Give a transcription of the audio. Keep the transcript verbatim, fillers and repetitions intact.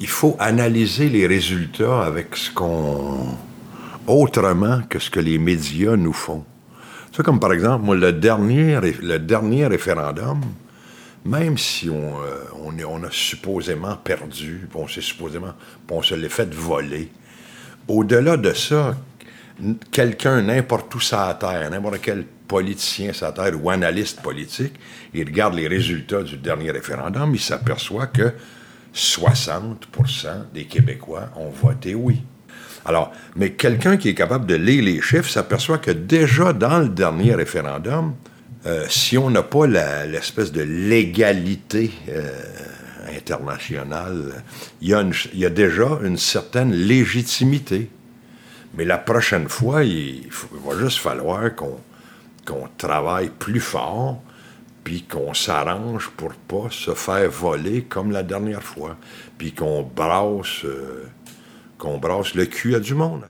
il faut analyser les résultats avec ce qu'on... autrement que ce que les médias nous font. C'est comme par exemple, moi, le dernier, le dernier référendum, même si on, euh, on, est, on a supposément perdu, on s'est supposément, on se l'est fait voler, au-delà de ça, quelqu'un, n'importe où sur la Terre, n'importe quel politicien sur la Terre ou analyste politique, il regarde les résultats du dernier référendum, il s'aperçoit que soixante pour cent des Québécois ont voté oui. Alors, mais quelqu'un qui est capable de lire les chiffres s'aperçoit que déjà dans le dernier référendum, euh, si on n'a pas la, l'espèce de légalité euh, internationale, il y, a une, il y a déjà une certaine légitimité. Mais la prochaine fois, il, faut, il va juste falloir qu'on, qu'on travaille plus fort puis qu'on s'arrange pour pas se faire voler comme la dernière fois, puis qu'on brasse, euh, qu'on brasse le cul à du monde.